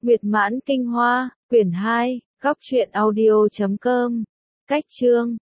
Nguyệt Mãn Kinh Hoa, quyển 2, góc truyện audio.com. Cách chương